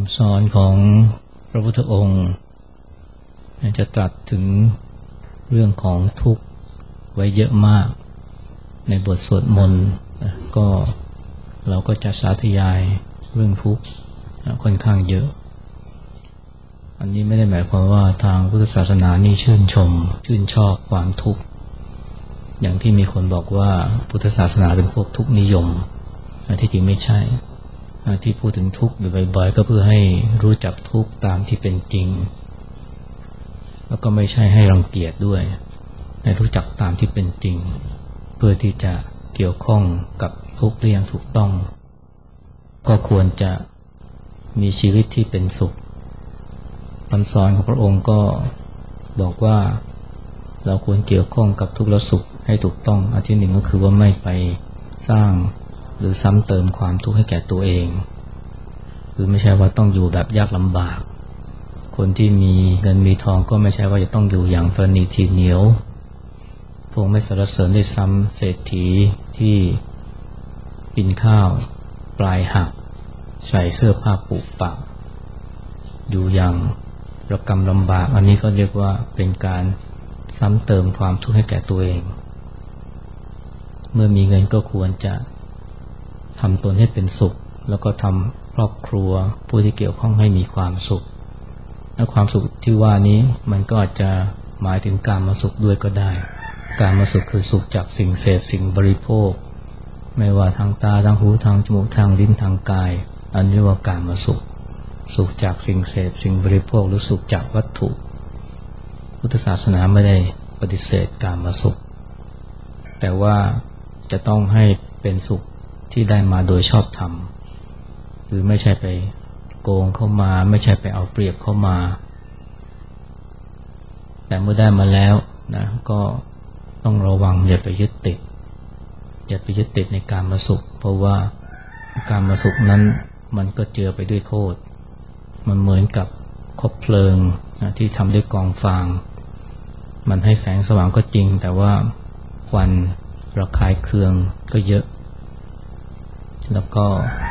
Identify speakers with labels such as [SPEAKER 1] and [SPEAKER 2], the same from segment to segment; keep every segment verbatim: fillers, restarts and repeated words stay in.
[SPEAKER 1] ำสอนของพระพุทธองค์จะตรัสถึงเรื่องของทุกข์ไว้เยอะมากในบทสวดมนต์ก็เราก็จะสาธยายเรื่องทุกข์ค่อนข้างเยอะอันนี้ไม่ได้หมายความว่าทางพุทธศาสนานี่ชื่นชมชื่นชอบความทุกข์อย่างที่มีคนบอกว่าพุทธศาสนาเป็นพวกทุกข์นิยมที่จริงไม่ใช่ที่พูดถึงทุกข์บ่อยๆก็เพื่อให้รู้จักทุกข์ตามที่เป็นจริงแล้วก็ไม่ใช่ให้รังเกียจด้วยให้รู้จักตามที่เป็นจริงเพื่อที่จะเกี่ยวข้องกับทุกข์ได้อย่างถูกต้องก็ควรจะมีชีวิตที่เป็นสุขคำสอนของพระองค์ก็บอกว่าเราควรเกี่ยวข้องกับทุกข์และสุขให้ถูกต้องอันที่หนึ่งก็คือว่าไม่ไปสร้างหรือซ้ำเติมความทุกข์ให้แก่ตัวเองคือไม่ใช่ว่าต้องอยู่แบบยากลำบากคนที่มีเงินมีทองก็ไม่ใช่ว่าจะต้องอยู่อย่างประณีตทีเหนียวพระองค์ไม่สรรเสริญด้วยซ้ำเศรษฐีที่กินข้าวปลายหักใส่เสื้อผ้าปุปะอยู่อย่างระกำลำบากอันนี้ก็เรียกว่าเป็นการซ้ำเติมความทุกข์ให้แก่ตัวเองเมื่อมีเงินก็ควรจะทำตนให้เป็นสุขแล้วก็ทำครอบครัวผู้ที่เกี่ยวข้องให้มีความสุขและความสุขที่ว่านี้มันก็อาจจะหมายถึงการมาสุขด้วยก็ได้การมาสุขคือสุขจากสิ่งเสพสิ่งบริโภคไม่ว่าทางตาทางหูทางจมูกทางลิ้นทางกายอันนี้ว่าการมาสุขสุขจากสิ่งเสพสิ่งบริโภคหรือสุขจากวัตถุพุทธศาสนาไม่ได้ปฏิเสธการมาสุขแต่ว่าจะต้องให้เป็นสุขที่ได้มาโดยชอบธรรมหรือไม่ใช่ไปโกงเข้ามาไม่ใช่ไปเอาเปรียบเข้ามาแต่เมื่อได้มาแล้วนะก็ต้องระวังอย่าไปยึดติดอย่าไปยึดติดในการมาสุขเพราะว่าการมาสุขนั้นมันก็เจือไปด้วยโทษมันเหมือนกับคบเพลิงนะที่ทำด้วยกองฟางมันให้แสงสว่างก็จริงแต่ว่าควันระคายเคืองก็เยอะแล้วก็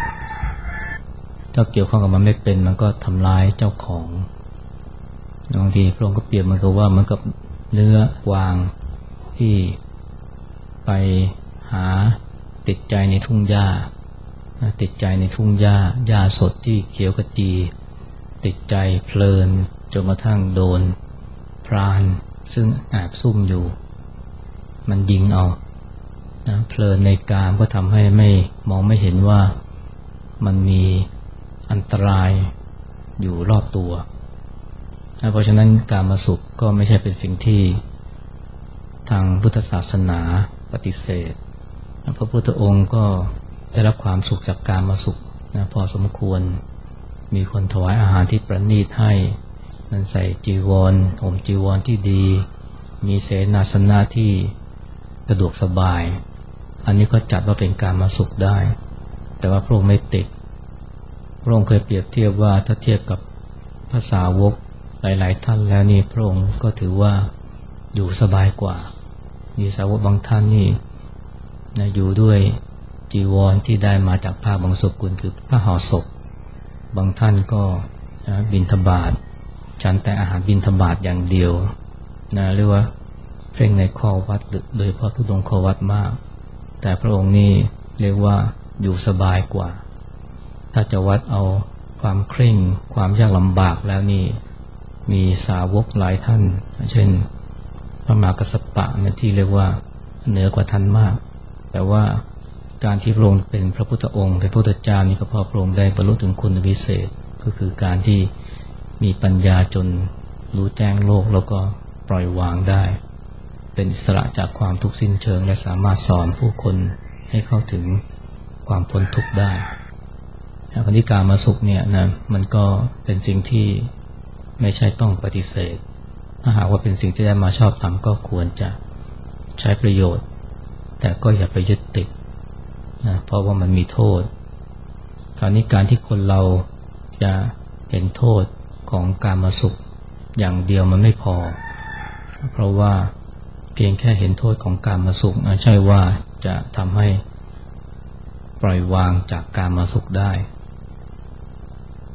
[SPEAKER 1] ถ้าเกี่ยวข้องกับมันไม่เป็นมันก็ทำร้ายเจ้าของบางทีพระองค์ก็เปรียบมันก็ว่าเหมือนกับเนื้อกวางที่ไปหาติดใจในทุ่งหญ้าติดใจในทุ่งหญ้าหญ้าสดที่เขียวขจีติดใจเพลินจนกระทั่งโดนพรานซึ่งแอบซุ่มอยู่มันยิงเอานะเพลินในกามก็ทำให้ไม่มองไม่เห็นว่ามันมีอันตรายอยู่รอบตัวนะเพราะฉะนั้นการมาสุขก็ไม่ใช่เป็นสิ่งที่ทางพุทธศาสนาปฏิเสธนะพระพุทธองค์ก็ได้รับความสุขจากการมาสุขนะพอสมควรมีคนถวายอาหารที่ประณีตให้นั้นใส่จีวรห่มจีวรที่ดีมีเสนาสนะที่สะดวกสบายอันนี้ก็จัดว่าเป็นการมาสุขได้แต่ว่าพระองค์ไม่ติดพระองค์เคยเปรียบเทียบว่าถ้าเทียบกับพระสาวกหลายๆท่านแล้วนี่พระองค์ก็ถือว่าอยู่สบายกว่ามีสาวกบางท่านนี่นะอยู่ด้วยจีวรที่ได้มาจากผ้าบางสกุลคือผ้าห่อศพบางท่านก็นะบิณฑบาตฉันแต่อาหารบิณฑบาตอย่างเดียวนะเรียกว่าเพ่งในข้อวัดโดยเฉพาะทุดงควัดมากแต่พระองค์นี่เรียกว่าอยู่สบายกว่าถ้าจะวัดเอาความเคร่งความยากลำบากแล้วนี่มีสาวกหลายท่านเช่นพระมหากัสสปะเนี่ยที่เรียกว่าเหนือกว่าท่านมากแต่ว่าการที่พระองค์เป็นพระพุทธองค์เป็นพระพุทธเจ้านี่ก็เพราะพระองค์ได้บรรลุถึงคุณวิเศษก็คือการที่มีปัญญาจนรู้แจ้งโลกแล้วก็ปล่อยวางได้เป็นอิสระจากความทุกข์สิ้นเชิงและสามารถสอนผู้คนให้เข้าถึงความพ้นทุกข์ได้คณิการมาสุขเนี่ยนะมันก็เป็นสิ่งที่ไม่ใช่ต้องปฏิเสธถ้าหากว่าเป็นสิ่งที่ได้มาชอบทำก็ควรจะใช้ประโยชน์แต่ก็อย่าไปยึดติดนะเพราะว่ามันมีโทษคราวนี้การที่คนเราจะเห็นโทษของการมาสุขอย่างเดียวมันไม่พอเพราะว่าเพียงแค่เห็นโทษของการมาสุขไม่ใช่ว่าจะทำให้ปล่อยวางจากการมาสุขได้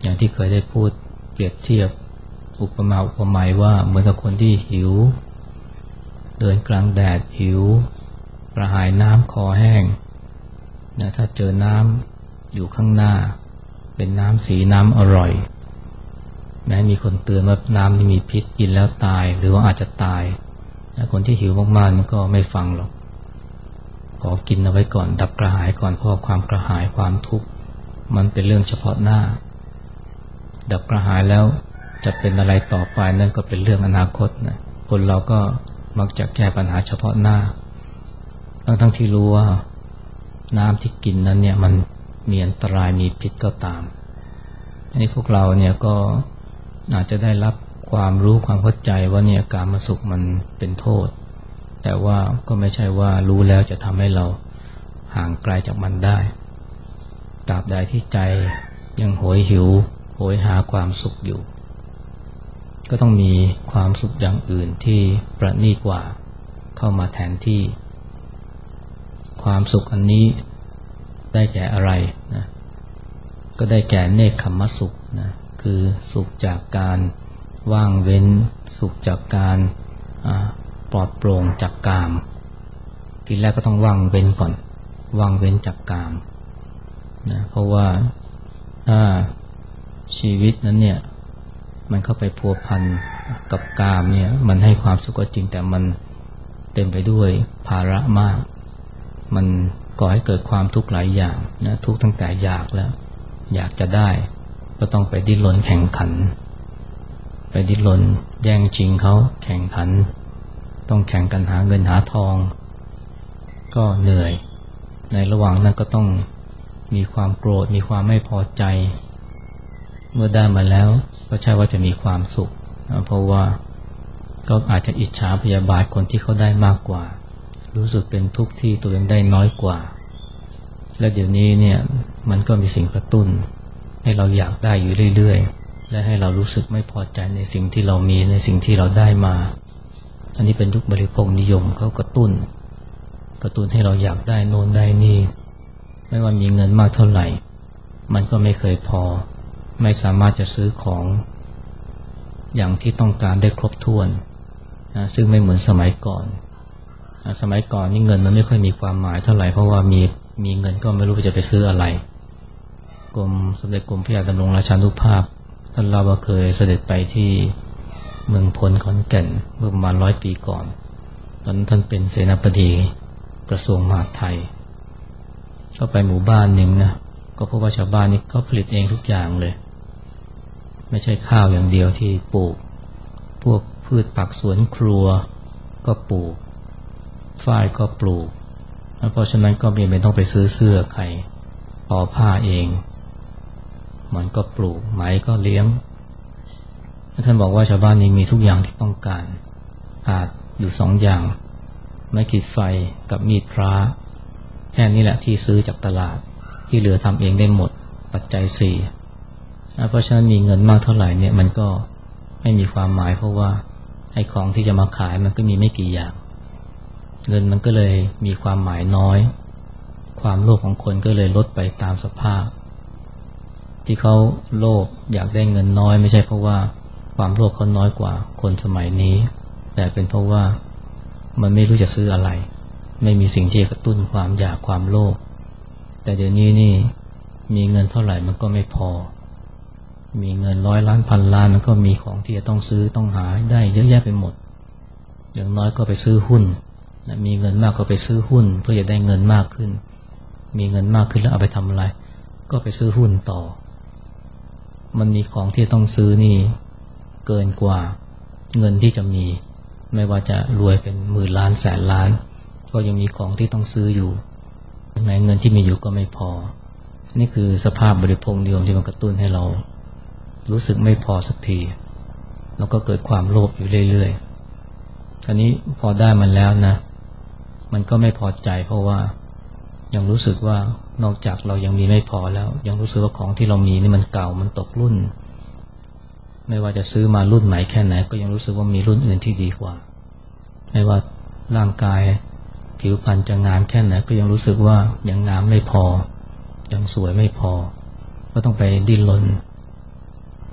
[SPEAKER 1] อย่างที่เคยได้พูดเปรียบเทียบอุปมาอุปไมยว่าเหมือนกับคนที่หิวเดินกลางแดดหิวกระหายน้ำคอแห้งนะถ้าเจอน้ำอยู่ข้างหน้าเป็นน้ำสีน้ำอร่อยแม้มีคนเตือนว่าน้ำที่มีพิษกินแล้วตายหรือว่าอาจจะตายนะคนที่หิวมากๆมันก็ไม่ฟังหรอกขอกินเอาไว้ก่อนดับกระหายก่อนเพราะความกระหายความทุกข์มันเป็นเรื่องเฉพาะหน้าดับกระหายแล้วจะเป็นอะไรต่อไปนั่นก็เป็นเรื่องอนาคตนะคนเราก็มักจะแก้ปัญหาเฉพาะหน้าทั้งทั้งที่รู้ว่าน้ำที่กินนั้นเนี่ยมันมีอันตรายมีพิษก็ตามอันนี้พวกเราเนี่ยก็อาจจะได้รับความรู้ความเข้าใจว่าเนี่ยกามสุขมันเป็นโทษแต่ว่าก็ไม่ใช่ว่ารู้แล้วจะทำให้เราห่างไกลจากมันได้ตราบใดที่ใจยังโหยหิวโหยหาความสุขอยู่ก็ต้องมีความสุขอย่างอื่นที่ประณีตกว่าเข้ามาแทนที่ความสุขอันนี้ได้แก่อะไรนะก็ได้แก่เนกขัมมสุขนะคือสุขจากการว่างเว้นสุขจากการปลอดโปร่งจากกามทีแรกก็ต้องว่างเว้นก่อนว่างเว้นจากกามนะเพราะว่าถ้าชีวิตนั้นเนี่ยมันเข้าไปพัวพันกับกามเนี่ยมันให้ความสุขก็จริงแต่มันเต็มไปด้วยภาระมากมันก่อให้เกิดความทุกข์หลายอย่างนะทุกข์ตั้งแต่อยากแล้วอยากจะได้ก็ต้องไปดิ้นรนแข่งขันไปดิ้นรนแย่งชิงเขาแข่งขันต้องแข่งกันหาเงินหาทองก็เหนื่อยในระหว่างนั้นก็ต้องมีความโกรธมีความไม่พอใจเมื่อได้มาแล้วก็ใช่ว่าจะมีความสุขนะเพราะว่าก็อาจจะอิจฉาพยาบาทคนที่เขาได้มากกว่ารู้สึกเป็นทุกข์ที่ตัวเองได้น้อยกว่าและเดี๋ยวนี้เนี่ยมันก็มีสิ่งกระตุ้นให้เราอยากได้อยู่เรื่อยๆและให้เรารู้สึกไม่พอใจในสิ่งที่เรามีในสิ่งที่เราได้มาอันนี้เป็นยุคบริโภคนิยมเขากระตุ้นกระตุ้นให้เราอยากได้โน่นได้นี่ไม่ว่ามีเงินมากเท่าไหร่มันก็ไม่เคยพอไม่สามารถจะซื้อของอย่างที่ต้องการได้ครบถ้วนนะซึ่งไม่เหมือนสมัยก่อนนะสมัยก่อนนี่เงินมันไม่ค่อยมีความหมายเท่าไหร่เพราะว่ามีมีเงินก็ไม่รู้จะไปซื้ออะไรกรมสมเด็จกรมพระยาดำรงราชานุภาพท่านเล่าว่าเคยเสด็จไปที่เมืองพลขอนแก่นเมื่อประมาณร้อยปีก่อนตอนนั้นท่านเป็นเสนาบดีกระทรวงมหาดไทยก็ไปหมู่บ้านหนึ่งนะก็พบว่าชาวบ้านนี่เขาผลิตเองทุกอย่างเลยไม่ใช่ข้าวอย่างเดียวที่ปลูกพวกพืชผักสวนครัวก็ปลูกฝ้ายก็ปลูกเพราะฉะนั้นก็ไม่ต้องไปซื้อเสื้อใครทอผ้าเองมันก็ปลูกไหมก็เลี้ยงท่านบอกว่าชาวบ้านนี้มีทุกอย่างที่ต้องการขาดอยู่สองอย่างไม้ขีดไฟกับมีดพระแค่นี้แหละที่ซื้อจากตลาดที่เหลือทำเองได้หมดปัจจัยสี่เพราะฉะนั้นมีเงินมากเท่าไหร่เนี่ยมันก็ไม่มีความหมายเพราะว่าไอ้ของที่จะมาขายมันก็มีไม่กี่อย่างเงินมันก็เลยมีความหมายน้อยความโลภของคนก็เลยลดไปตามสภาพที่เขาโลภอยากได้เงินน้อยไม่ใช่เพราะว่าความโลภเขาน้อยกว่าคนสมัยนี้แต่เป็นเพราะว่ามันไม่รู้จะซื้ออะไรไม่มีสิ่งที่กระตุ้นความอยากความโลภแต่เดี๋ยวนี้นี่มีเงินเท่าไหร่มันก็ไม่พอมีเงินร้อยล้านพันล้านมันก็มีของที่จะต้องซื้อต้องหาได้เยอะแยะไปหมดอย่างน้อยก็ไปซื้อหุ้นมีเงินมากก็ไปซื้อหุ้นเพื่อจะได้เงินมากขึ้นมีเงินมากขึ้นแล้วเอาไปทำอะไรก็ไปซื้อหุ้นต่อมันมีของที่ต้องซื้อนี่เกินกว่าเงินที่จะมีไม่ว่าจะรวยเป็นหมื่นล้านแสนล้านก็ยังมีของที่ต้องซื้ออยู่ในเงินที่มีอยู่ก็ไม่พอนี่คือสภาพบริโภคนิยมที่มันกระตุ้นให้เรารู้สึกไม่พอสักทีแล้วก็เกิดความโลภอยู่เรื่อยๆอันนี้พอได้มันแล้วนะมันก็ไม่พอใจเพราะว่ายังรู้สึกว่านอกจากเรายังมีไม่พอแล้วยังรู้สึกว่าของที่เรามีนี่มันเก่ามันตกรุ่นไม่ว่าจะซื้อมารุ่นใหม่แค่ไหนก็ยังรู้สึกว่ามีรุ่นอื่นที่ดีกว่าไม่ว่าร่างกายผิวพรรณจะงามแค่ไหนก็ยังรู้สึกว่ายังงามไม่พอยังสวยไม่พอก็ต้องไปดิ้นรน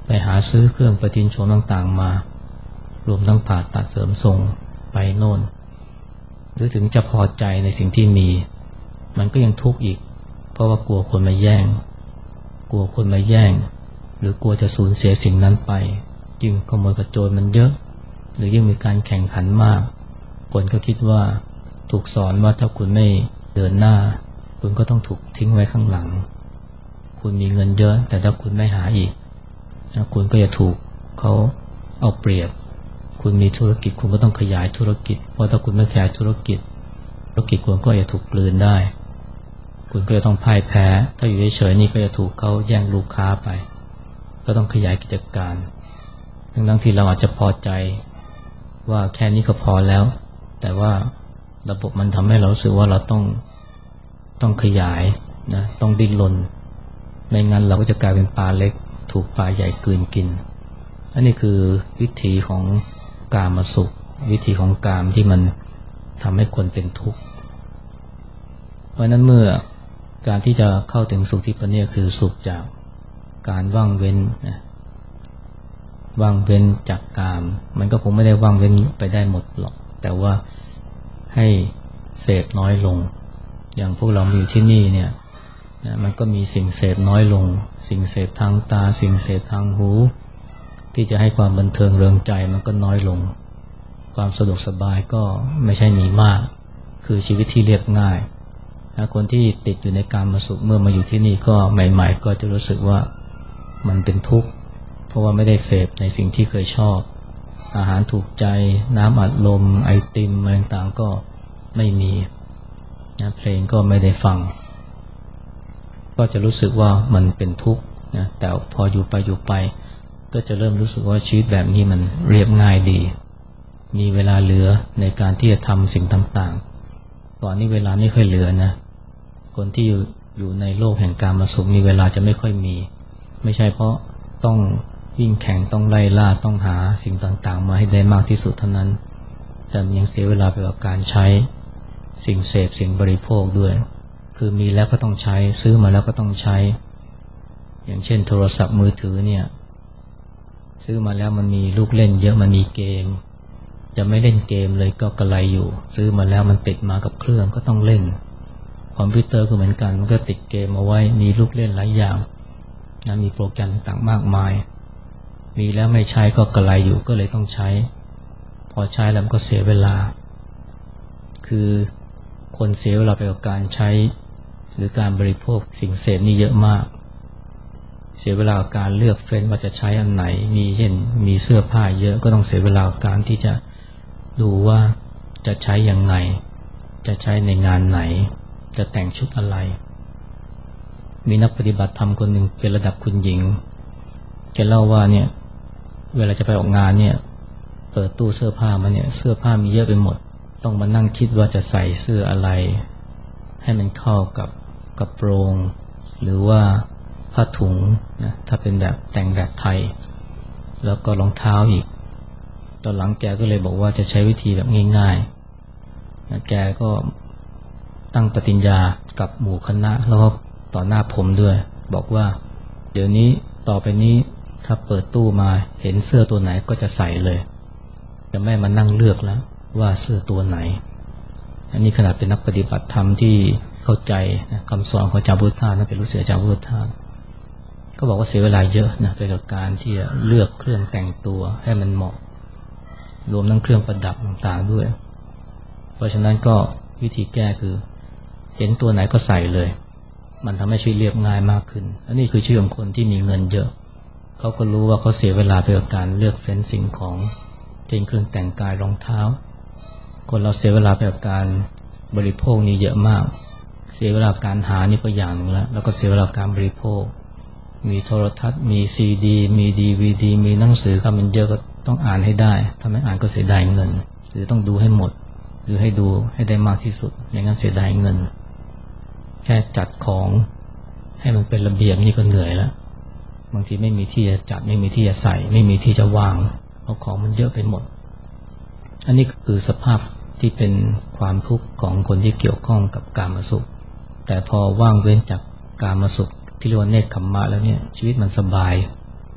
[SPEAKER 1] ไปหาซื้อเครื่องประทินโฉมต่างๆมารวมทั้งผ่าตัดเสริมทรงไปโน่นหรือถึงจะพอใจในสิ่งที่มีมันก็ยังทุกข์อีกเพราะว่ากลัวคนมาแย่งกลัวคนมาแย่งหรือกลัวจะสูญเสียสิ่งนั้นไปยิ่งขโมยกระโจนมันเยอะหรือยิ่งมีการแข่งขันมากคนก็คิดว่าถูกสอนว่าถ้าคุณไม่เดินหน้าคุณก็ต้องถูกทิ้งไว้ข้างหลังคุณมีเงินเยอะแต่ถ้าคุณไม่หาอีกคุณก็จะถูกเขาเอาเปรียบคุณมีธุรกิจคุณก็ต้องขยายธุรกิจเพราะถ้าคุณไม่ขยายธุรกิจธุรกิจคุณก็จะถูกกลืนได้คุณก็จะต้องพ่ายแพ้ถ้าอยู่เฉยๆนี่ก็จะถูกเขาแย่งลูกค้าไปก็ต้องขยายกิจการทั้งๆที่เราอาจจะพอใจว่าแค่นี้ก็พอแล้วแต่ว่าระบบมันทำให้เรารู้สึกว่าเราต้องต้องขยายนะต้องดิ้นรนไม่งั้นเราก็จะกลายเป็นปลาเล็กถูกปลาใหญ่กลืนกินอันนี้คือวิธีของกามสุขวิธีของกามที่มันทำให้คนเป็นทุกข์เพราะนั้นเมื่อการที่จะเข้าถึงสุขที่ประณีตคือสุขจากการว่างเว้นนะว่างเว้นจากกามมันก็คงไม่ได้ว่างเว้นไปได้หมดหรอกแต่ว่าให้เสพน้อยลงอย่างพวกเราอยู่ที่นี่เนี่ยนะมันก็มีสิ่งเสพน้อยลงสิ่งเสพทางตาสิ่งเสพทางหูที่จะให้ความบันเทิงเริงใจมันก็น้อยลงความสะดวกสบายก็ไม่ใช่มีมากคือชีวิตที่เรียบง่ายนะคนที่ติดอยู่ในกามสุขเมื่อมาอยู่ที่นี่ก็ใหม่ๆก็จะรู้สึกว่ามันเป็นทุกข์เพราะว่าไม่ได้เสพในสิ่งที่เคยชอบอาหารถูกใจน้ำอัดลมไอติมอะไรต่างๆก็ไม่มีนะเพลงก็ไม่ได้ฟังก็จะรู้สึกว่ามันเป็นทุกข์นะแต่พออยู่ไปอยู่ไปก็จะเริ่มรู้สึกว่าชีวิตแบบนี้มันเรียบง่ายดีมีเวลาเหลือในการที่จะทำสิ่งต่างๆก่อนนี้เวลาไม่ค่อยเหลือนะคนที่อยู่อยู่ในโลกแห่งกามสุขมีเวลาจะไม่ค่อยมีไม่ใช่เพราะต้องวิ่งแข่งต้องไล่ล่าต้องหาสิ่งต่างๆมาให้ได้มากที่สุดเท่านั้นแต่ยังเสียเวลาไปกับการใช้สิ่งเสพสิ่งบริโภคด้วยคือมีแล้วก็ต้องใช้ซื้อมาแล้วก็ต้องใช้อย่างเช่นโทรศัพท์มือถือเนี่ยซื้อมาแล้วมันมีลูกเล่นเยอะมันมีเกมจะไม่เล่นเกมเลยก็กระไรอยู่ซื้อมาแล้วมันติดมากับเครื่องก็ต้องเล่นคอมพิวเตอร์ก็เหมือนกันมันก็ติดเกมเอาไว้มีลูกเล่นหลายอย่างนะมีโปรแกรมต่างๆมากมายมีแล้วไม่ใช้ก็กระไรอยู่ก็เลยต้องใช้พอใช้แล้วมันก็เสียเวลาคือคนเสียเวลาไปกับการใช้หรือการบริโภคสิ่งเสพนี่เยอะมากเสียเวลากับการเลือกเฟ้นว่าจะใช้อันไหนมีเช่นมีเสื้อผ้าเยอะก็ต้องเสียเวลากับการที่จะดูว่าจะใช้อย่างไรจะใช้ในงานไหนจะแต่งชุดอะไรมีนักปฏิบัติธรรมคนหนึ่งเป็นระดับคุณหญิงแกเล่าว่าเนี่ยเวลาจะไปออกงานเนี่ยเปิดตู้เสื้อผ้ามาเนี่ยเสื้อผ้ามีเยอะไปหมดต้องมานั่งคิดว่าจะใส่เสื้ออะไรให้มันเข้ากับกระโปรงหรือว่าผ้าถุงนะถ้าเป็นแบบแต่งแบบไทยแล้วก็รองเท้าอีกตอนหลังแกก็เลยบอกว่าจะใช้วิธีแบบง่ายๆนะแกก็ตั้งปฏิญญากับหมู่คณะแล้วก็ต่อหน้าผมด้วยบอกว่าเดี๋ยวนี้ต่อไปนี้ถ้าเปิดตู้มาเห็นเสื้อตัวไหนก็จะใส่เลยจะไม่มานั่งเลือกแล้วว่าเสื้อตัวไหนอันนี้ขนาดเป็นนักปฏิบัติธรรมที่เข้าใจนะคำสอนของอาจารย์พุทธานะเป็นลูกศิษย์อาจารย์พุทธาก็บอกว่าเสียเวลาเยอะนะไปกับการที่จะเลือกเครื่องแต่งตัวให้มันเหมาะรวมทั้งเครื่องประดับต่างๆด้วยเพราะฉะนั้นก็วิธีแก้คือเห็นตัวไหนก็ใส่เลยมันทำให้ชีวิตเรียบง่ายมากขึ้นอันนี้คือชีวิตของคนที่มีเงินเยอะเขาก็รู้ว่าเขาเสียเวลาไปกับการเลือกเฟ้นสิ่งของเช่นเครื่องแต่งกายรองเท้าคนเราเสียเวลาไปกับการบริโภคนี่เยอะมากเสียเวลาการหานี่ก็อย่างนึงแล้วแล้วก็เสียเวลาการบริโภคมีโทรทัศน์มีซีดีมีดีวีดีมีหนังสือก็มันเยอะก็ต้องอ่านให้ได้ถ้าไม่อ่านก็เสียดายเงินหรือต้องดูให้หมดหรือให้ดูให้ได้มากที่สุดอย่างนั้นเสียดายเงินแค่จัดของให้มันเป็นระเบียบนี่ก็เหนื่อยแล้วบางทีไม่มีที่จะจัดไม่มีที่จะใส่ไม่มีที่จะวางเพราะของมันเยอะไปหมดอันนี้คือสภาพที่เป็นความทุกข์ของคนที่เกี่ยวข้องกับกามสุขแต่พอว่างเว้นจากกามสุขที่เรียกว่าเนกขัมมะแล้วเนี่ยชีวิตมันสบาย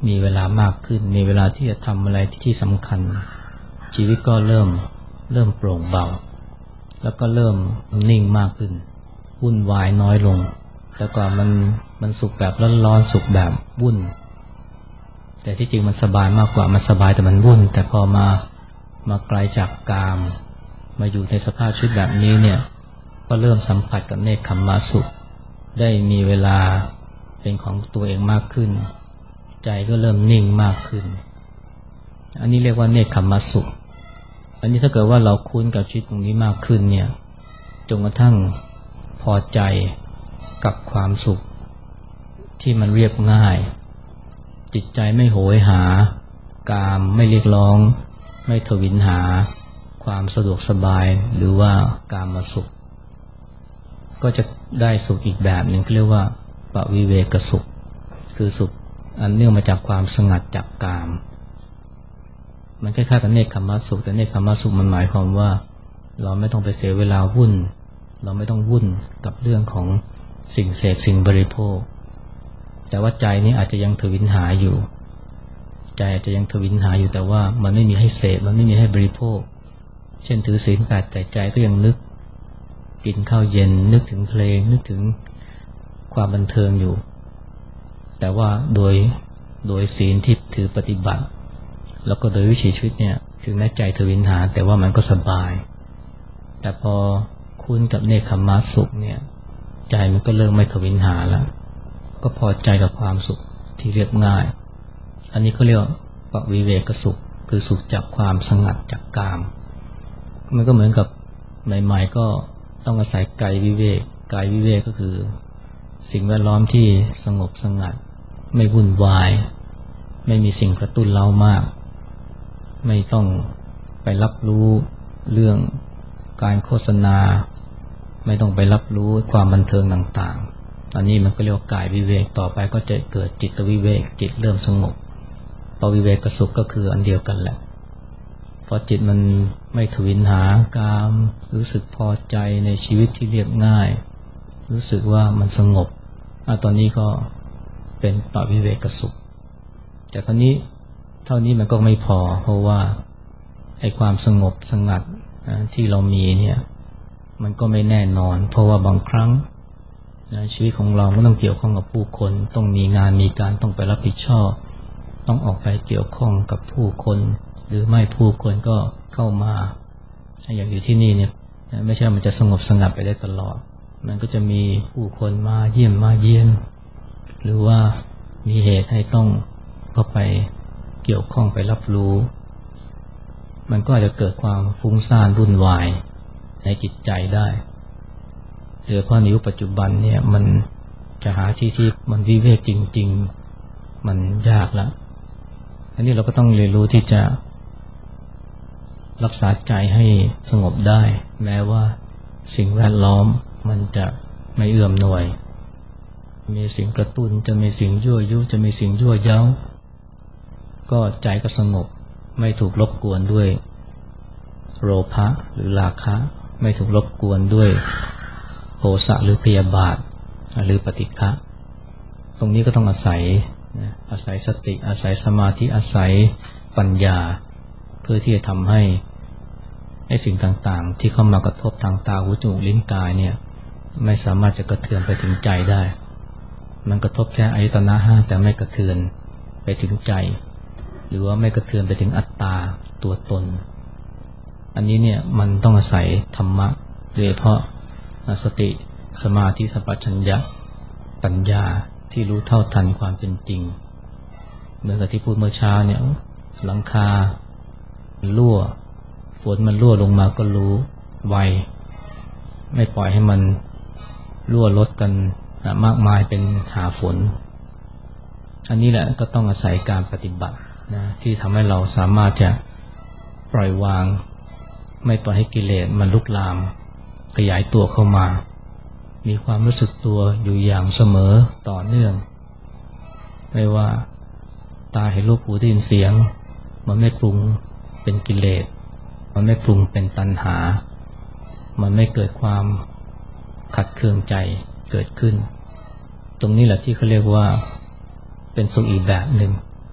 [SPEAKER 1] มีเวลามากขึ้นมีเวลาที่จะทำอะไรที่สำคัญชีวิตก็เริ่มเริ่มโปร่งเบาแล้วก็เริ่มนิ่งมากขึ้นวุ่นวายน้อยลงแต่ก่อนมันมันสุขแบบร้อนๆสุขแบบวุ่นแต่ที่จริงมันสบายมากกว่ามันสบายแต่มันวุ่นแต่พอมามาไกลจากกามมาอยู่ในสภาพชีวิตแบบนี้เนี่ยก็เริ่มสัมผัสกับเนคขมมะสุขได้มีเวลาเป็นของตัวเองมากขึ้นใจก็เริ่มนิ่งมากขึ้นอันนี้เรียกว่าเนคขมมะสุขอันนี้ถ้าเกิดว่าเราคุ้นกับชีวิตตรงนี้มากขึ้นเนี่ยจนกระทั่งพอใจกับความสุขที่มันเรียบง่ายจิตใจไม่โหยหากามไม่เรียกร้องไม่ทวินหาความสะดวกสบายหรือว่ากามสุขก็จะได้สุขอีกแบบหนึ่งเรียกว่าปวิเวกสุขคือสุขอันเนื่องมาจากความสงัดจากกามมันคล้ายๆกับเนคขมมะสุขแต่เนคขมมะสุขมันหมายความว่าเราไม่ต้องไปเสียเวลาวุ่นเราไม่ต้องวุ่นกับเรื่องของสิ่งเสพสิ่งบริโภคแต่ว่าใจนี้อาจจะยังทวินหาอยู่ใจอาจจะยังทวินหาอยู่แต่ว่ามันไม่มีให้เสพมันไม่มีให้บริโภคเช่นถือศีลแปดใจใจก็ยังนึกกินข้าวเย็นนึกถึงเพลงนึกถึงความบันเทิงอยู่แต่ว่าโดยโดยศีลที่ถือปฏิบัติแล้วก็โดยวิถีชีวิตเนี่ยถึงแม้ใจทวินหาแต่ว่ามันก็สบายแต่พอคุ้นกับเนคขมมะสุขเนี่ยใจมันก็เริ่มไม่ทวินหาแล้วก็พอใจกับความสุขที่เรียบง่ายอันนี้เขาเรียกว่าปวิเวกสุขคือสุขจากความสงัดจากกามมันก็เหมือนกับใหม่ๆก็ต้องอาศัยกายวิเวกกายวิเวกก็คือสิ่งแวดล้อมที่สงบสงัดไม่วุ่นวายไม่มีสิ่งกระตุ้นเร้ามากไม่ต้องไปรับรู้เรื่องการโฆษณาไม่ต้องไปรับรู้ความบันเทิงต่างๆอันนี้มันก็เรียกว่ากายวิเวกต่อไปก็จะเกิดจิตวิเวกจิตเริ่มสงบปวิเวกสุขก็คืออันเดียวกันแหละพอจิตมันไม่ทวินหากามรู้สึกพอใจในชีวิตที่เรียบง่ายรู้สึกว่ามันสงบอ่ะตอนนี้ก็เป็นปวิเวกสุขแต่คราวนี้เท่านี้มันก็ไม่พอเพราะว่าไอ้ความสงบสงัดที่เรามีเนี่ยมันก็ไม่แน่นอนเพราะว่าบางครั้งนะชีวิตของเราก็ต้องเกี่ยวข้องกับผู้คนต้องมีงานมีการต้องไปรับผิดชอบต้องออกไปเกี่ยวข้องกับผู้คนหรือไม่ผู้คนก็เข้ามาอย่างอยู่ที่นี่เนี่ยไม่ใช่มันจะสงบสงัดไปได้ตลอดมันก็จะมีผู้คนมาเยี่ยมมาเยียนหรือว่ามีเหตุให้ต้องเข้าไปเกี่ยวข้องไปรับรู้มันก็อาจจะเกิดความฟุ้งซ่านวุ่นวายในจิตใจได้โดยเฉพาะในยุคปัจจุบันเนี่ยมันจะหาที่ที่มันวิเวกจริงๆมันยากละอันนี้เราก็ต้องเรียนรู้ที่จะรักษาใจให้สงบได้แม้ว่าสิ่งแวดล้อมมันจะไม่เอื้อมหน่วยมีสิ่งกระตุ้นจะมีสิ่งยั่วยุจะมีสิ่งยั่วเย้าก็ใจก็สงบไม่ถูกรบกวนด้วยโลภะหรือราคะไม่ถูกรบกวนด้วยโทสะหรือพยาบาทหรือปฏิฆะตรงนี้ก็ต้องอาศัยอาศัยสติอาศัยสมาธิอาศัยปัญญาเพื่อที่จะทำให้ให้สิ่งต่างๆที่เข้ามากระทบทางตาหูจมูกลิ้นกายเนี่ยไม่สามารถจะกระเทือนไปถึงใจได้มันกระทบแค่อายตนะห้าแต่ไม่กระเทือนไปถึงใจหรือว่าไม่กระเทือนไปถึงอัตตาตัวตนอันนี้เนี่ยมันต้องอาศัยธรรมะโดยเฉพาะสติสมาธิสัมปชัญญะปัญญาที่รู้เท่าทันความเป็นจริงเหมือนกับที่พูดเมื่อเช้าเนี่ยหลังคารั่วฝนมันรั่วลงมาก็รู้ไวไม่ปล่อยให้มันรั่วลดกันมากมายเป็นหาฝนอันนี้แหละก็ต้องอาศัยการปฏิบัตินะที่ทำให้เราสามารถจะปล่อยวางไม่ปล่อยให้กิเลสมันลุกลามขยายตัวเข้ามามีความรู้สึกตัวอยู่อย่างเสมอต่อเนื่องไม่ว่าตาเห็นรูปหูได้ยินเสียงมันไม่ปรุงเป็นกิเลสมันไม่ปรุงเป็นตัณหามันไม่เกิดความขัดเคืองใจเกิดขึ้นตรงนี้แหละที่เขาเรียกว่าเป็นสุขอีกแบบหนึ่ง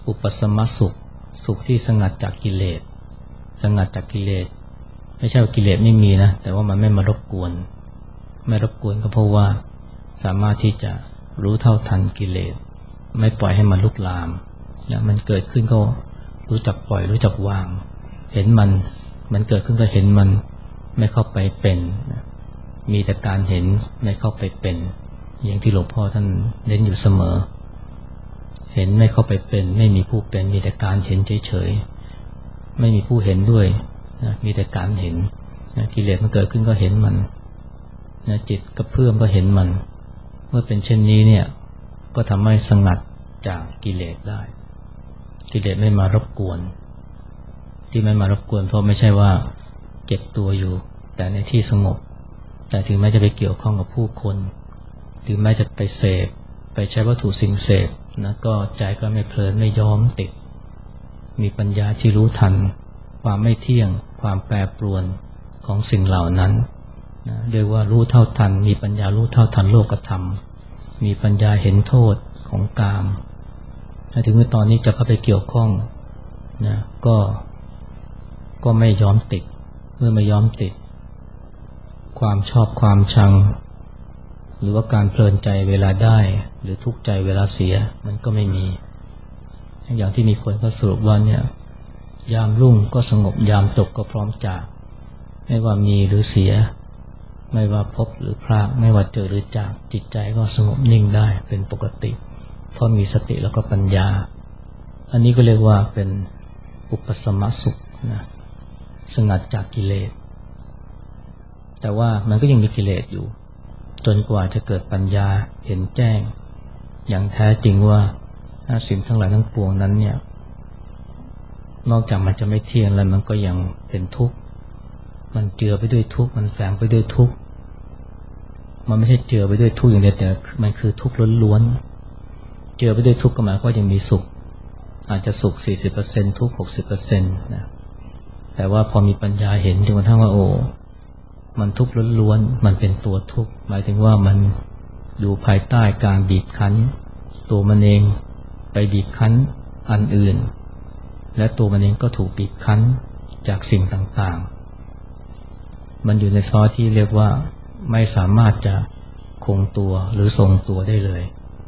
[SPEAKER 1] อุปสมสุขสุขที่สงัดจากกิเลสสงัดจากกิเลสไม่ใช่ว่ากิเลสไม่มีนะแต่ว่ามันไม่มารบกวนไม่รบกวนก็เพราะว่าสามารถที่จะรู้เท่าทันกิเลสไม่ปล่อยให้มันลุกลามนะมันเกิดขึ้นก็รู้จักปล่อยรู้จักวางเห็นมันมันเกิดขึ้นก็เห็นมันไม่เข้าไปเป็นนะมีแต่การเห็นไม่เข้าไปเป็นอย่างที่หลวงพ่อท่านเน้นอยู่เสมอเห็นไม่เข้าไปเป็นไม่มีผู้เป็นมีแต่การเห็นเฉยๆไม่มีผู้เห็นด้วยนะมีแต่การเห็นนะกิเลสมันเกิดขึ้นก็เห็นมันนะจิตกระเพื่อมก็เห็นมันเมื่อเป็นเช่นนี้เนี่ยก็ทำให้สงัดจากกิเลสได้กิเลสไม่มารบกวนที่ไม่มารบกวนเพราะไม่ใช่ว่าเก็บตัวอยู่แต่ในที่สงบแต่ถึงแม้จะไปเกี่ยวข้องกับผู้คนหรือแม้จะไปเสพไปใช้วัตถุสิ่งเสพนะก็ใจก็ไม่เพลินไม่ยอมติดมีปัญญาที่รู้ทันความไม่เที่ยงความแปรปรวนของสิ่งเหล่านั้นนะเรียกว่ารู้เท่าทันมีปัญญารู้เท่าทันโลกธรรมมีปัญญาเห็นโทษของกามถึงเมื่อตอนนี้จะเข้าไปเกี่ยวข้องนะก็ก็ไม่ยอมติดเมื่อไม่ยอมติดความชอบความชังหรือว่าการเพลินใจเวลาได้หรือทุกข์ใจเวลาเสียมันก็ไม่มีอย่างที่มีคนก็สรุปว่าเนี่ยยามรุ่งก็สงบยามตกก็พร้อมจากไม่ว่ามีหรือเสียไม่ว่าพบหรือพรากไม่ว่าเจอหรือจากจิตใจก็สงบนิ่งได้เป็นปกติเพราะมีสติแล้วก็ปัญญาอันนี้ก็เรียกว่าเป็นอุปสมสุขนะสงัดจากกิเลสแต่ว่ามันก็ยังมีกิเลสอยู่จนกว่าจะเกิดปัญญาเห็นแจ้งอย่างแท้จริงว่าสิ่งทั้งหลายทั้งปวงนั้นเนี่ยนอกจากมันจะไม่เที่ยงแล้วมันก็ยังเป็นทุกข์มันเจือไปด้วยทุกข์มันแฝงไปด้วยทุกข์มันไม่ใช่เจือไปด้วยทุกข์อย่างเดียวแต่มันคือทุกข์ล้วนๆเจือไปด้วยทุกข์ก็หมายความว่ายังมีสุขอาจจะสุข สี่สิบเปอร์เซ็นต์ ทุกข์ หกสิบเปอร์เซ็นต์ นะแต่ว่าพอมีปัญญาเห็นจนกระทั่งว่าโอ้มันทุกข์ล้วนๆมันเป็นตัวทุกข์หมายถึงว่ามันอยู่ภายใต้การบีบคั้นตัวมันเองไปบีบคั้นอันอื่นและตัวมันเองก็ถูกบีบคั้นจากสิ่งต่างๆมันอยู่ในซอที่เรียกว่าไม่สามารถจะคงตัวหรือทรงตัวได้เลย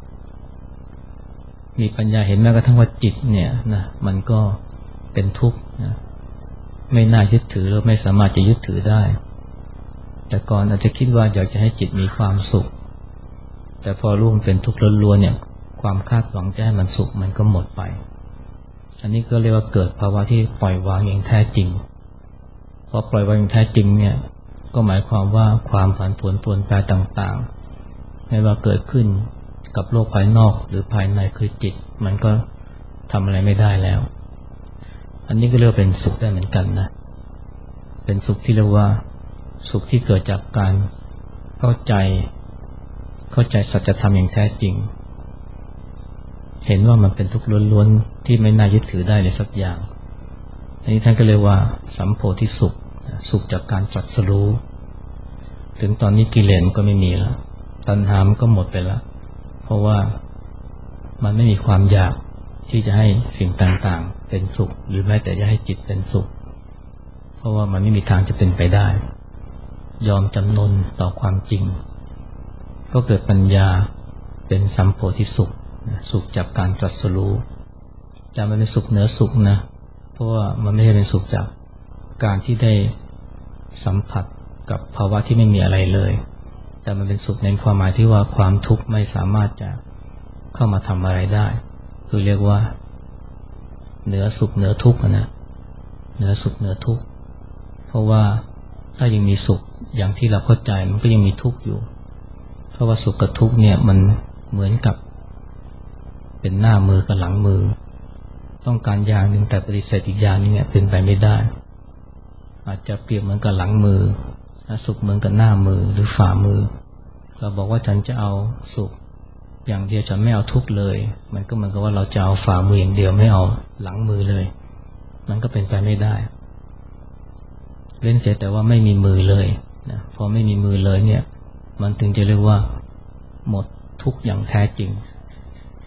[SPEAKER 1] มีปัญญาเห็นแม้กระทั่งว่าจิตเนี่ยนะมันก็เป็นทุกข์นะไม่น่ายึดถือหรือไม่สามารถจะยึดถือได้แต่ก่อนอาจจะคิดว่าอยากจะให้จิตมีความสุขแต่พอรู้มันเป็นทุกข์ล้วนๆเนี่ยความคาดหวังจะให้มันสุขมันก็หมดไปอันนี้ก็เรียกว่าเกิดภาวะที่ปล่อยวางอย่างแท้จริงพอปล่อยวางอย่างแท้จริงเนี่ยก็หมายความว่าความผันผวนปรวนแปรต่างๆไม่ว่าเกิดขึ้นกับโลกภายนอกหรือภายในคือจิตมันก็ทำอะไรไม่ได้แล้วอันนี้ก็เรียกว่าเป็นสุขได้เหมือนกันนะเป็นสุขที่เรียกว่าสุขที่เกิดจากการเข้าใจเข้าใจสัจธรรมอย่างแท้จริงเห็นว่ามันเป็นทุกข์ล้วนๆที่ไม่น่ายึดถือได้เลยสักอย่างอันนี้ท่านก็เรียกว่าสัมโพธิสุขสุขจากการตรัสรู้ถึงตอนนี้กิเลสก็ไม่มีแล้วตัณหามันก็หมดไปแล้วเพราะว่ามันไม่มีความอยากที่จะให้สิ่งต่างๆเป็นสุขหรือแม้แต่จะให้จิตเป็นสุขเพราะว่ามันไม่มีทางจะเป็นไปได้ยอมจำนนต่อความจริงก็เกิดปัญญาเป็นสัมโพธิสุขสุขจากการตรัสรู้แต่มันเป็นสุขเหนือสุขนะเพราะว่ามันไม่ใช่เป็นสุขจากการที่ได้สัมผัสกับภาวะที่ไม่มีอะไรเลยแต่มันเป็นสุขในความหมายที่ว่าความทุกข์ไม่สามารถจะเข้ามาทำอะไรได้คือเรียกว่าเหนือสุขเหนือทุกข์นะเหนือสุขเหนือทุกข์เพราะว่าถ้ายังมีสุขอย่างที่เราเข้าใจมันก็ยังมีทุกข์อยู่เพราะว่าสุขกับทุกข์เนี่ยมันเหมือนกับเป็นหน้ามือกับหลังมือต้องการอย่างหนึ่งแต่ปฏิเสธอีกอย่างนึงเนี่ยเป็นไปไม่ได้อาจจะเปรียบเหมือนกับหลังมือสุขเหมือนกับหน้ามือหรือฝ่ามือเราบอกว่าฉันจะเอาสุขอย่างเดียวฉันไม่เอาทุกข์เลยมันก็เหมือนกับว่าเราจะเอาฝ่ามืออย่างเดียวไม่เอาหลังมือเลยมันก็เป็นไปไม่ได้เล่นเสียแต่ว่าไม่มีมือเลยนะพอไม่มีมือเลยเนี่ยมันถึงจะเรียกว่าหมดทุกข์อย่างแท้จริง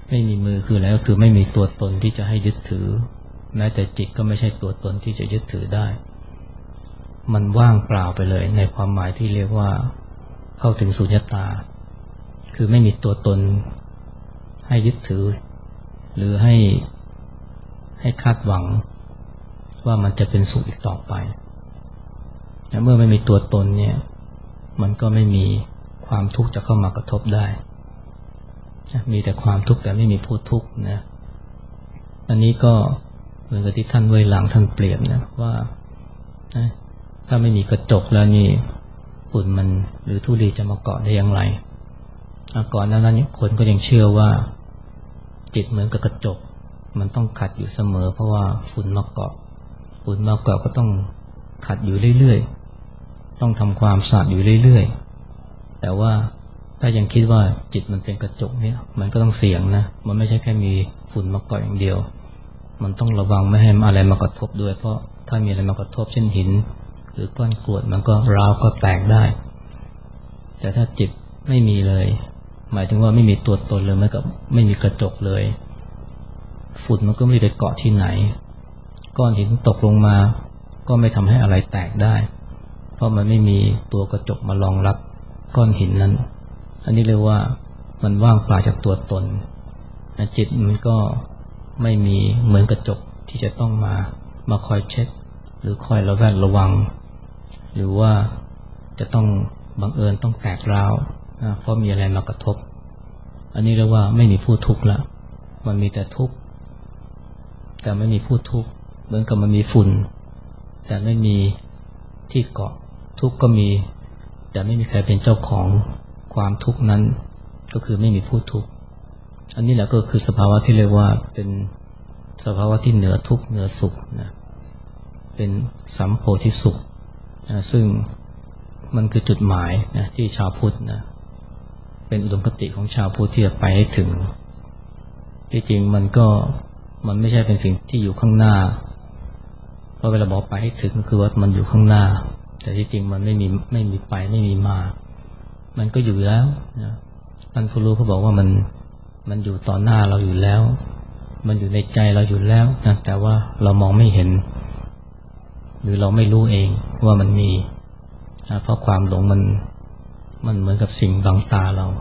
[SPEAKER 1] ไม่มีมือคืออะไรก็คือไม่มีตัวตนที่จะให้ยึดถือแม้แต่จิตก็ไม่ใช่ตัวตนที่จะยึดถือได้มันว่างเปล่าไปเลยในความหมายที่เรียกว่าเข้าถึงสุญญตาคือไม่มีตัวตนให้ยึดถือหรือให้ให้คาดหวังว่ามันจะเป็นสุขอีกต่อไปเมื่อไม่มีตัวตนเนี่ยมันก็ไม่มีความทุกข์จะเข้ามากระทบได้มีแต่ความทุกข์แต่ไม่มีผู้ทุกข์นะอันนี้ก็เหมือนกับที่ท่านเวยหลังท่านเปรียบนะว่าถ้าไม่มีกระจกแล้วนี่ฝุ่นมันหรือธุลีจะมาเกาะได้อย่างไรก่อนหน้านั้นคนก็ยังเชื่อว่าจิตเหมือนกับกระจกมันต้องขัดอยู่เสมอเพราะว่าฝุ่นมาเกาะฝุ่นมาเกาะก็ต้องขัดอยู่เรื่อยๆต้องทำความสะอาดอยู่เรื่อยๆแต่ว่าถ้ายังคิดว่าจิตมันเป็นกระจกเนี่ยมันก็ต้องเสี่ยงนะมันไม่ใช่แค่มีฝุ่นมาเกาะอย่างเดียวมันต้องระวังไม่ให้อะไรมากระทบด้วยเพราะถ้ามีอะไรมากระทบเช่นหินหรือก้อนกรวดมันก็ร้าวก็แตกได้แต่ถ้าจิตไม่มีเลยหมายถึงว่าไม่มีตัวตนเลยเหมือนกับไม่มีกระจกเลยฝุ่นมันก็ไม่ได้ไปเกาะที่ไหนก้อนหินตกลงมาก็ไม่ทำให้อะไรแตกได้เพราะมันไม่มีตัวกระจกมารองรับก้อนหินนั้นอันนี้เรียกว่ามันว่างเปล่าจากตัวตนจิตมันก็ไม่มีเหมือนกระจกที่จะต้องมามาคอยเช็ดหรือคอยระแวดระวังหรือว่าจะต้องบังเอิญต้องแตกร้าวนะเพราะมีอะไรมากระทบอันนี้เรียกว่าไม่มีผู้ทุกข์ละมันมีแต่ทุกข์แต่ไม่มีผู้ทุกข์เหมือนกับมันมีฝุ่นแต่ไม่มีที่เกาะทุกข์ก็มีแต่ไม่มีใครเป็นเจ้าของความทุกข์นั้นก็คือไม่มีผู้ทุกข์อันนี้แหละก็คือสภาวะที่เรียกว่าเป็นสภาวะที่เหนือทุกข์เหนือสุขนะเป็นสัมโพธิสุขนะซึ่งมันคือจุดหมายนะที่ชาวพุทธนะเป็นอุดมคติของชาวพุทธที่จะไปให้ถึงที่จริงมันก็มันไม่ใช่เป็นสิ่งที่อยู่ข้างหน้าเพราะเวลาบอกไปให้ถึงก็คือว่ามันอยู่ข้างหน้าแต่ที่จริงมันไม่มีไม่มีไปไม่มีมามันก็อยู่แล้วนะท่านผู้รู้เขาบอกว่ามันมันอยู่ต่อหน้าเราอยู่แล้วมันอยู่ในใจเราอยู่แล้วนะแต่ว่าเรามองไม่เห็นหรือเราไม่รู้เองว่ามันมีนะเพราะความหลงมันมันเหมือนกับสิ่งบังตาเรา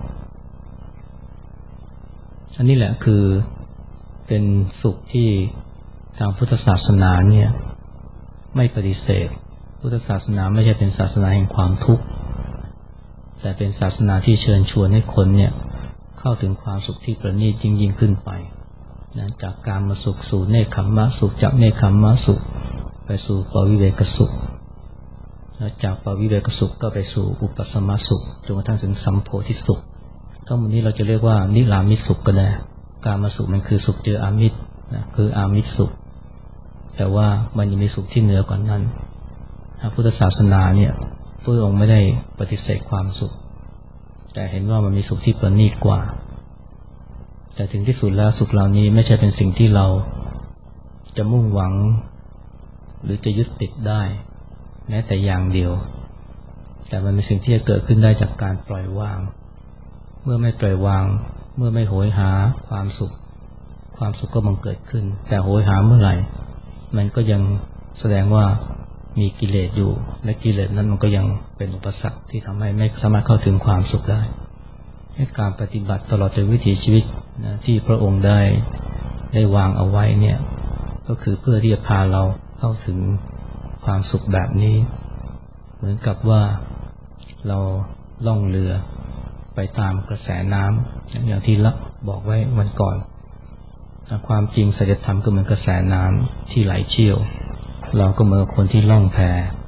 [SPEAKER 1] อันนี้แหละคือเป็นสุขที่ทางพุทธศาสนาเนี่ยไม่ปฏิเสธพุทธศาสนาไม่ใช่เป็นศาสนาแห่งความทุกข์แต่เป็นศาสนาที่เชิญชวนให้คนเนี่ยเข้าถึงความสุขที่ประณีตยิ่งยิ่งขึ้นไปนะจากการมาสุขสู่เนคขัมมะสุขจากเนคขัมมะสุขไปสู่ปวิเวกสุขจากปวิเวกสุขก็ไปสู่อุปสัมมสุขจนกระทั่งถึงสัมโพธิสุขทั้งหมดนี้เราจะเรียกว่านิรามิตสุขก็ได้การมาสุขมันคือสุขเจออามิตรนะคืออามิตรสุขแต่ว่ามันยังมีสุขที่เหนือกว่านั้นพุทธศาสนาเนี่ยพระองค์ไม่ได้ปฏิเสธความสุขแต่เห็นว่ามันมีสุขที่ประณีตกว่าแต่ถึงที่สุดแล้วสุขเหล่านี้ไม่ใช่เป็นสิ่งที่เราจะมุ่งหวังหรือจะยึดติดได้แม้แต่อย่างเดียวแต่มันเป็นสิ่งที่จะเกิดขึ้นได้จากการปล่อยวางเมื่อไม่ปล่อยวางเมื่อไม่โหยหาความสุขความสุขก็บังเกิดขึ้นแต่โหยหาเมื่อไหร่มันก็ยังแสดงว่ามีกิเลสอยู่และกิเลสนั้นมันก็ยังเป็นอุปสรรคที่ทำให้ไม่สามารถเข้าถึงความสุขได้ให้การปฏิบัติตลอดจนวิถีชีวิตนะที่พระองค์ได้ได้วางเอาไว้เนี่ยก็คือเพื่อที่จะพาเราเข้าถึงความสุขแบบนี้เหมือนกับว่าเราล่องเรือไปตามกระแสน้ำอย่างที่ละบอกไว้วันก่อนความจริงสัจธรรมก็เหมือนกระแสน้ำที่ไหลเชี่ยวเราก็เหมือนคนที่ล่องแพ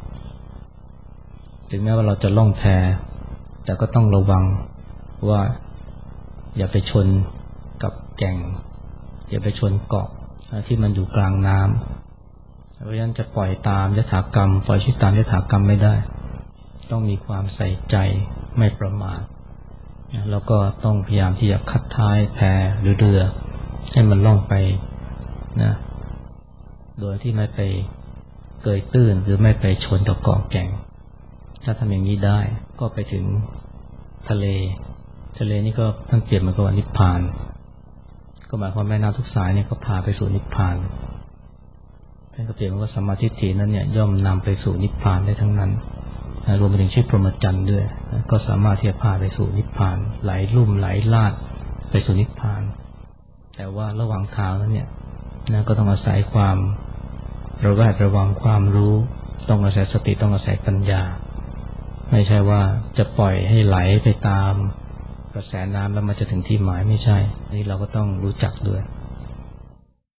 [SPEAKER 1] ถึงแม้ว่าเราจะล่องแพแต่ก็ต้องระวังว่าอย่าไปชนกับแก่งอย่าไปชนเกาะที่มันอยู่กลางน้ำเพราะฉะนั้นจะปล่อยตามยถากรรมปล่อยชีวิตตามยถากรรมไม่ได้ต้องมีความใส่ใจไม่ประมาทแล้วก็ต้องพยายามที่จะคัดท้ายแพหรือเรือให้มันล่องไปนะโดยที่ไม่ไปเกยตื้นหรือไม่ไปชนกับเกาะแก่งถ้าทำอย่างนี้ได้ก็ไปถึงทะเลทะเลนี่ก็ท่านเปรียบเหมือนกับนิพพานก็หมายความแม่น้ำทุกสายเนี่ยก็พาไปสู่นิพพานท่านก็เปรียบว่าสัมมาทิฏฐินั้นเนี่ยย่อมนำไปสู่นิพพานได้ทั้งนั้นรวมไปถึงชีวิตพรหมจรรย์ด้วยก็สามารถที่จะพาไปสู่นิพพานไหลลุ่มไหลลาดไปสู่นิพพานแต่ว่าระหว่างทางนั้นเนี่ยนะก็ต้องอาศัยความระแวดระวังความรู้ต้องอาศัยสติต้องอาศัยปัญญาไม่ใช่ว่าจะปล่อยให้ไหลไปตามกระแสน้ำแล้วมันจะถึงที่หมายไม่ใช่นี่เราก็ต้องรู้จักด้วย